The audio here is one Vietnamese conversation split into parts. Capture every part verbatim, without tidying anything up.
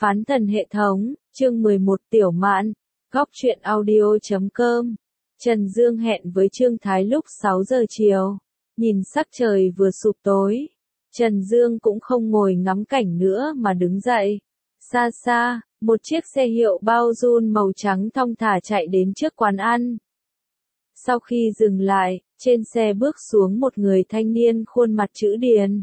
Phán thần hệ thống, chương mười một Tiểu Mạn, góc truyện audio chấm com. Trần Dương hẹn với Trương Thái lúc sáu giờ chiều. Nhìn sắc trời vừa sụp tối, Trần Dương cũng không ngồi ngắm cảnh nữa mà đứng dậy. Xa xa, một chiếc xe hiệu Baojun màu trắng thong thả chạy đến trước quán ăn. Sau khi dừng lại, trên xe bước xuống một người thanh niên khuôn mặt chữ điền.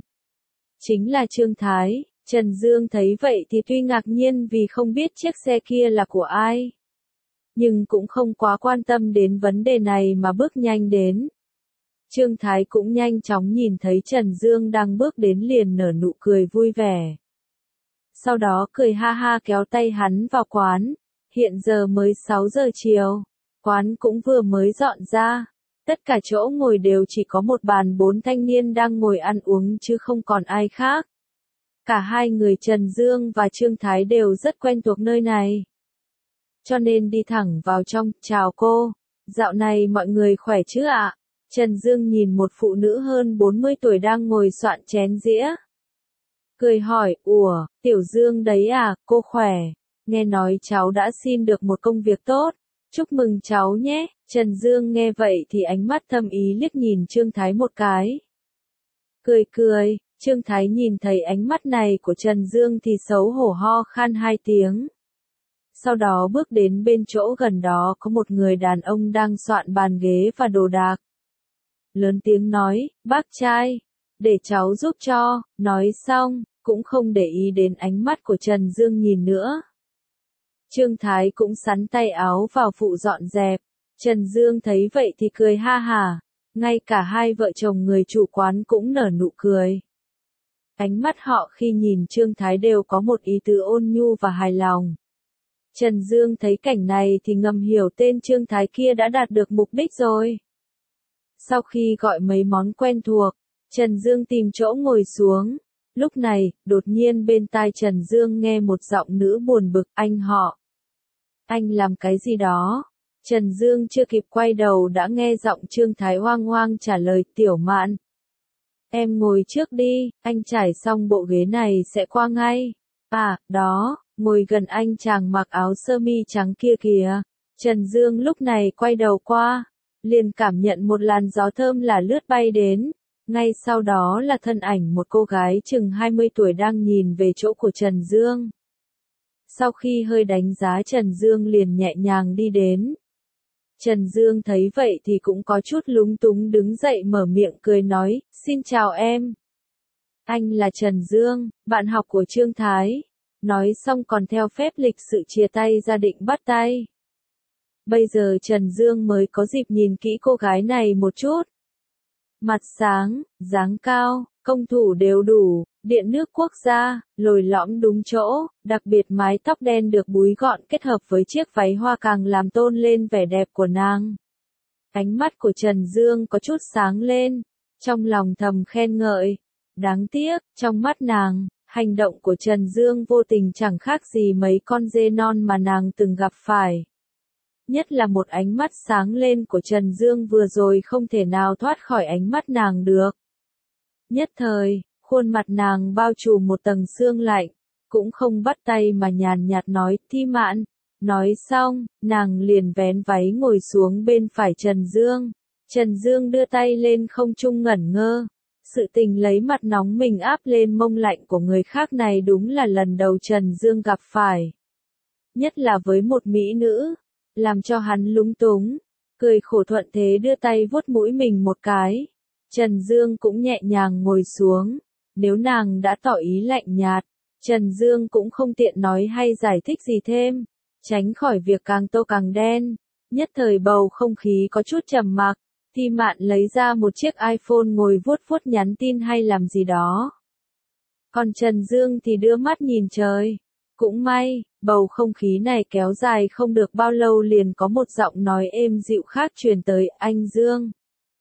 Chính là Trương Thái. Trần Dương thấy vậy thì tuy ngạc nhiên vì không biết chiếc xe kia là của ai, nhưng cũng không quá quan tâm đến vấn đề này mà bước nhanh đến. Trương Thái cũng nhanh chóng nhìn thấy Trần Dương đang bước đến liền nở nụ cười vui vẻ. Sau đó cười ha ha kéo tay hắn vào quán. Hiện giờ mới sáu giờ chiều, quán cũng vừa mới dọn ra. Tất cả chỗ ngồi đều chỉ có một bàn bốn thanh niên đang ngồi ăn uống chứ không còn ai khác. Cả hai người Trần Dương và Trương Thái đều rất quen thuộc nơi này, cho nên đi thẳng vào trong. Chào cô, dạo này mọi người khỏe chứ ạ? Trần Dương nhìn một phụ nữ hơn bốn mươi tuổi đang ngồi soạn chén dĩa. Cười hỏi, ủa, Tiểu Dương đấy à, cô khỏe, nghe nói cháu đã xin được một công việc tốt, chúc mừng cháu nhé. Trần Dương nghe vậy thì ánh mắt thâm ý liếc nhìn Trương Thái một cái. Cười cười. Trương Thái nhìn thấy ánh mắt này của Trần Dương thì xấu hổ ho khan hai tiếng. Sau đó bước đến bên chỗ gần đó có một người đàn ông đang soạn bàn ghế và đồ đạc. Lớn tiếng nói, bác trai, để cháu giúp cho. Nói xong, cũng không để ý đến ánh mắt của Trần Dương nhìn nữa. Trương Thái cũng xắn tay áo vào phụ dọn dẹp. Trần Dương thấy vậy thì cười ha hả. Ngay cả hai vợ chồng người chủ quán cũng nở nụ cười. Ánh mắt họ khi nhìn Trương Thái đều có một ý tứ ôn nhu và hài lòng. Trần Dương thấy cảnh này thì ngầm hiểu tên Trương Thái kia đã đạt được mục đích rồi. Sau khi gọi mấy món quen thuộc, Trần Dương tìm chỗ ngồi xuống. Lúc này, đột nhiên bên tai Trần Dương nghe một giọng nữ buồn bực, anh họ. Anh làm cái gì đó? Trần Dương chưa kịp quay đầu đã nghe giọng Trương Thái hoang hoang trả lời, Tiểu Mạn. Em ngồi trước đi, anh trải xong bộ ghế này sẽ qua ngay. À, đó, ngồi gần anh chàng mặc áo sơ mi trắng kia kìa. Trần Dương lúc này quay đầu qua, liền cảm nhận một làn gió thơm là lướt bay đến. Ngay sau đó là thân ảnh một cô gái chừng hai mươi tuổi đang nhìn về chỗ của Trần Dương. Sau khi hơi đánh giá Trần Dương liền nhẹ nhàng đi đến. Trần Dương thấy vậy thì cũng có chút lúng túng đứng dậy mở miệng cười nói, xin chào em. Anh là Trần Dương, bạn học của Trương Thái. Nói xong còn theo phép lịch sự chia tay ra định bắt tay. Bây giờ Trần Dương mới có dịp nhìn kỹ cô gái này một chút. Mặt sáng, dáng cao, công thủ đều đủ, điện nước quốc gia, lồi lõm đúng chỗ, đặc biệt mái tóc đen được búi gọn kết hợp với chiếc váy hoa càng làm tôn lên vẻ đẹp của nàng. Ánh mắt của Trần Dương có chút sáng lên, trong lòng thầm khen ngợi. Đáng tiếc, trong mắt nàng, hành động của Trần Dương vô tình chẳng khác gì mấy con dê non mà nàng từng gặp phải. Nhất là một ánh mắt sáng lên của Trần Dương vừa rồi không thể nào thoát khỏi ánh mắt nàng được. Nhất thời, khuôn mặt nàng bao trùm một tầng sương lạnh, cũng không bắt tay mà nhàn nhạt nói, Thi Mạn. Nói xong, nàng liền vén váy ngồi xuống bên phải Trần Dương. Trần Dương đưa tay lên không trung ngẩn ngơ. Sự tình lấy mặt nóng mình áp lên mông lạnh của người khác này đúng là lần đầu Trần Dương gặp phải. Nhất là với một mỹ nữ, làm cho hắn lúng túng, cười khổ thuận thế đưa tay vuốt mũi mình một cái. Trần Dương cũng nhẹ nhàng ngồi xuống. Nếu nàng đã tỏ ý lạnh nhạt, Trần Dương cũng không tiện nói hay giải thích gì thêm, tránh khỏi việc càng tô càng đen. Nhất thời bầu không khí có chút trầm mặc. Thi Mạn lấy ra một chiếc iPhone ngồi vuốt vuốt nhắn tin hay làm gì đó. Còn Trần Dương thì đưa mắt nhìn trời. Cũng may, bầu không khí này kéo dài không được bao lâu liền có một giọng nói êm dịu khác truyền tới, anh Dương.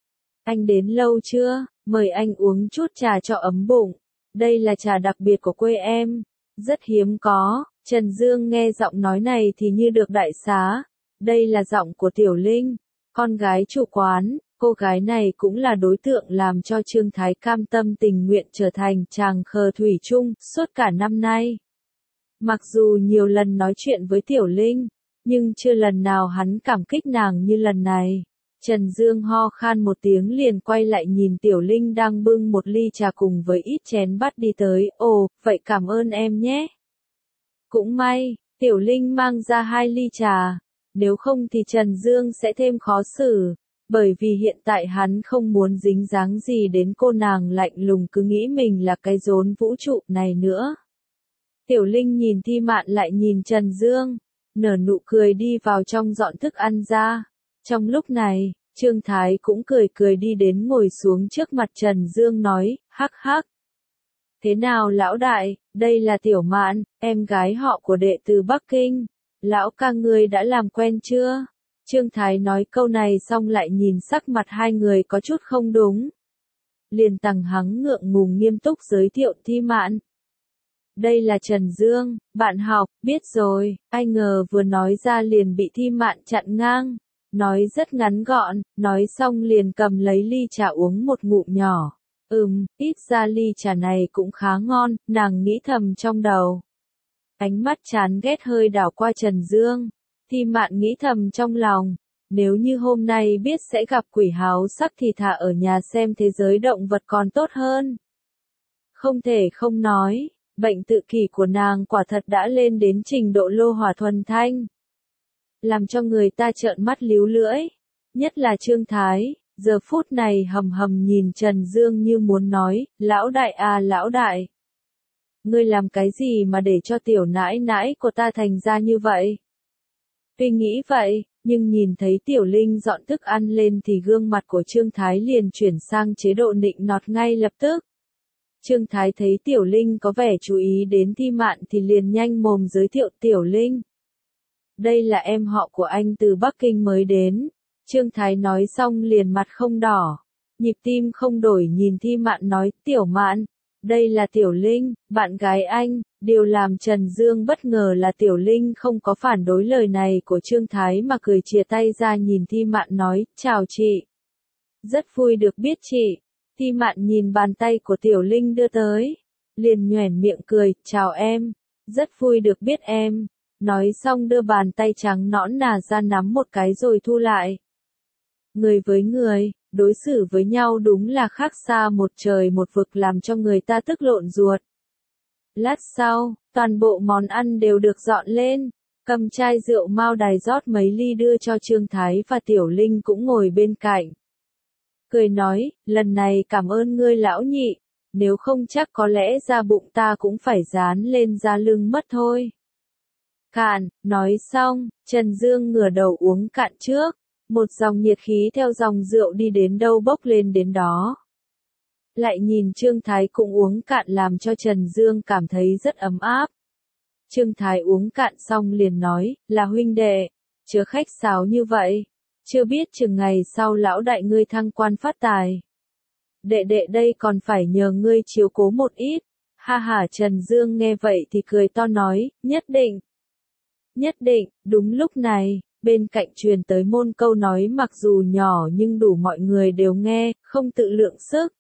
Anh đến lâu chưa? Mời anh uống chút trà cho ấm bụng. Đây là trà đặc biệt của quê em. Rất hiếm có. Trần Dương nghe giọng nói này thì như được đại xá. Đây là giọng của Tiểu Linh, con gái chủ quán. Cô gái này cũng là đối tượng làm cho Trương Thái cam tâm tình nguyện trở thành chàng khờ thủy chung suốt cả năm nay. Mặc dù nhiều lần nói chuyện với Tiểu Linh, nhưng chưa lần nào hắn cảm kích nàng như lần này. Trần Dương ho khan một tiếng liền quay lại nhìn Tiểu Linh đang bưng một ly trà cùng với ít chén bát đi tới, ồ, vậy cảm ơn em nhé. Cũng may, Tiểu Linh mang ra hai ly trà, nếu không thì Trần Dương sẽ thêm khó xử, bởi vì hiện tại hắn không muốn dính dáng gì đến cô nàng lạnh lùng cứ nghĩ mình là cái rốn vũ trụ này nữa. Tiểu Linh nhìn Thi Mạn lại nhìn Trần Dương, nở nụ cười đi vào trong dọn thức ăn ra. Trong lúc này, Trương Thái cũng cười cười đi đến ngồi xuống trước mặt Trần Dương nói, hắc hắc. Thế nào lão đại, đây là Tiểu Mạn, em gái họ của đệ từ Bắc Kinh. Lão ca ngươi đã làm quen chưa? Trương Thái nói câu này xong lại nhìn sắc mặt hai người có chút không đúng. Liền tằng hắng ngượng ngùng nghiêm túc giới thiệu Thi Mạn. Đây là Trần Dương, bạn học, biết rồi, ai ngờ vừa nói ra liền bị Thi Mạn chặn ngang. Nói rất ngắn gọn, nói xong liền cầm lấy ly trà uống một ngụm nhỏ. Ừm, ít ra ly trà này cũng khá ngon, nàng nghĩ thầm trong đầu. Ánh mắt chán ghét hơi đảo qua Trần Dương. Thi Mạn nghĩ thầm trong lòng, nếu như hôm nay biết sẽ gặp quỷ háo sắc thì thà ở nhà xem thế giới động vật còn tốt hơn. Không thể không nói, bệnh tự kỷ của nàng quả thật đã lên đến trình độ lô hỏa thuần thanh. Làm cho người ta trợn mắt líu lưỡi, nhất là Trương Thái, giờ phút này hầm hầm nhìn Trần Dương như muốn nói, lão đại à lão đại. Ngươi làm cái gì mà để cho tiểu nãi nãi của ta thành ra như vậy? Tuy nghĩ vậy, nhưng nhìn thấy Tiểu Linh dọn thức ăn lên thì gương mặt của Trương Thái liền chuyển sang chế độ nịnh nọt ngay lập tức. Trương Thái thấy Tiểu Linh có vẻ chú ý đến Thi Mạn thì liền nhanh mồm giới thiệu Tiểu Linh. Đây là em họ của anh từ Bắc Kinh mới đến. Trương Thái nói xong liền mặt không đỏ, nhịp tim không đổi nhìn Thi Mạn nói, Tiểu Mạn, đây là Tiểu Linh, bạn gái anh. Điều làm Trần Dương bất ngờ là Tiểu Linh không có phản đối lời này của Trương Thái mà cười chìa tay ra nhìn Thi Mạn nói, chào chị. Rất vui được biết chị. Thi Mạn nhìn bàn tay của Tiểu Linh đưa tới, liền nhoẻn miệng cười, chào em. Rất vui được biết em. Nói xong đưa bàn tay trắng nõn nà ra nắm một cái rồi thu lại. Người với người, đối xử với nhau đúng là khác xa một trời một vực làm cho người ta tức lộn ruột. Lát sau, toàn bộ món ăn đều được dọn lên, cầm chai rượu Mao Đài rót mấy ly đưa cho Trương Thái và Tiểu Linh cũng ngồi bên cạnh. Cười nói, lần này cảm ơn ngươi lão nhị, nếu không chắc có lẽ da bụng ta cũng phải dán lên da lưng mất thôi. Cạn, nói xong, Trần Dương ngửa đầu uống cạn trước, một dòng nhiệt khí theo dòng rượu đi đến đâu bốc lên đến đó. Lại nhìn Trương Thái cũng uống cạn làm cho Trần Dương cảm thấy rất ấm áp. Trương Thái uống cạn xong liền nói, là huynh đệ, chớ khách sáo như vậy, chưa biết chừng ngày sau lão đại ngươi thăng quan phát tài. Đệ đệ đây còn phải nhờ ngươi chiếu cố một ít. Ha ha, Trần Dương nghe vậy thì cười to nói, nhất định. Nhất định, đúng lúc này, bên cạnh truyền tới môn câu nói mặc dù nhỏ nhưng đủ mọi người đều nghe, không tự lượng sức.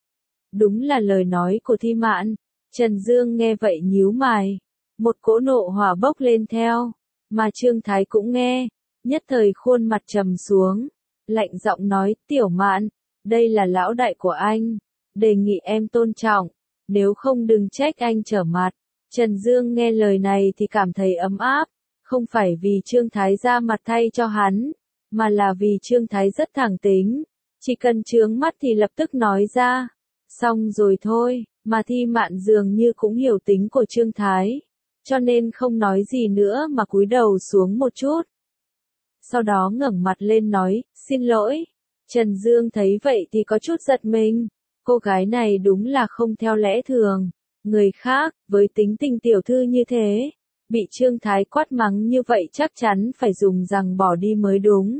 Đúng là lời nói của Thi Mạn. Trần Dương nghe vậy nhíu mày, một cỗ nộ hỏa bốc lên theo, mà Trương Thái cũng nghe, nhất thời khuôn mặt trầm xuống, lạnh giọng nói, Tiểu Mạn, đây là lão đại của anh, đề nghị em tôn trọng, nếu không đừng trách anh trở mặt. Trần Dương nghe lời này thì cảm thấy ấm áp, không phải vì Trương Thái ra mặt thay cho hắn, mà là vì Trương Thái rất thẳng tính, chỉ cần chướng mắt thì lập tức nói ra. Xong rồi thôi, mà Thi Mạn dường như cũng hiểu tính của Trương Thái, cho nên không nói gì nữa mà cúi đầu xuống một chút. Sau đó ngẩng mặt lên nói, xin lỗi. Trần Dương thấy vậy thì có chút giật mình, cô gái này đúng là không theo lẽ thường, người khác, với tính tình tiểu thư như thế, bị Trương Thái quát mắng như vậy chắc chắn phải dùng rằng bỏ đi mới đúng.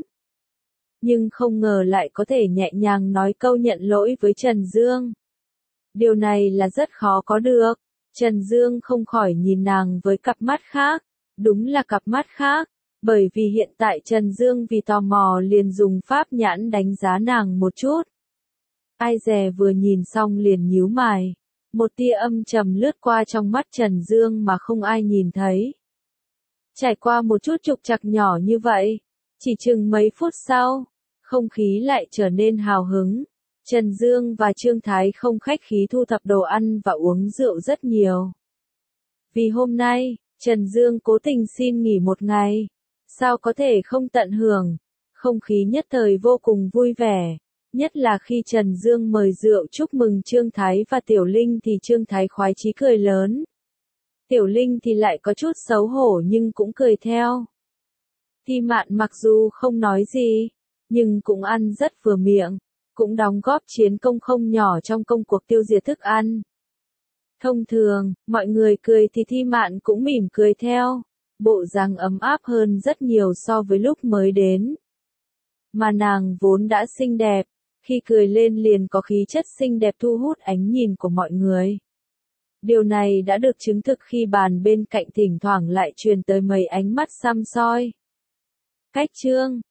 Nhưng không ngờ lại có thể nhẹ nhàng nói câu nhận lỗi với Trần Dương. Điều này là rất khó có được. Trần Dương không khỏi nhìn nàng với cặp mắt khác, đúng là cặp mắt khác, bởi vì hiện tại Trần Dương vì tò mò liền dùng pháp nhãn đánh giá nàng một chút. Ai dè vừa nhìn xong liền nhíu mày, Một tia âm trầm lướt qua trong mắt Trần Dương mà không ai nhìn thấy. Trải qua một chút trục trặc nhỏ như vậy, chỉ chừng mấy phút sau, không khí lại trở nên hào hứng. Trần Dương và Trương Thái không khách khí thu thập đồ ăn và uống rượu rất nhiều. Vì hôm nay, Trần Dương cố tình xin nghỉ một ngày. Sao có thể không tận hưởng? Không khí nhất thời vô cùng vui vẻ. Nhất là khi Trần Dương mời rượu chúc mừng Trương Thái và Tiểu Linh thì Trương Thái khoái chí cười lớn. Tiểu Linh thì lại có chút xấu hổ nhưng cũng cười theo. Thi Mạn mặc dù không nói gì, nhưng cũng ăn rất vừa miệng, cũng đóng góp chiến công không nhỏ trong công cuộc tiêu diệt thức ăn. Thông thường, mọi người cười thì Thi Mạn cũng mỉm cười theo, bộ dáng ấm áp hơn rất nhiều so với lúc mới đến. Mà nàng vốn đã xinh đẹp, khi cười lên liền có khí chất xinh đẹp thu hút ánh nhìn của mọi người. Điều này đã được chứng thực khi bàn bên cạnh thỉnh thoảng lại truyền tới mấy ánh mắt săm soi. Cách Trương,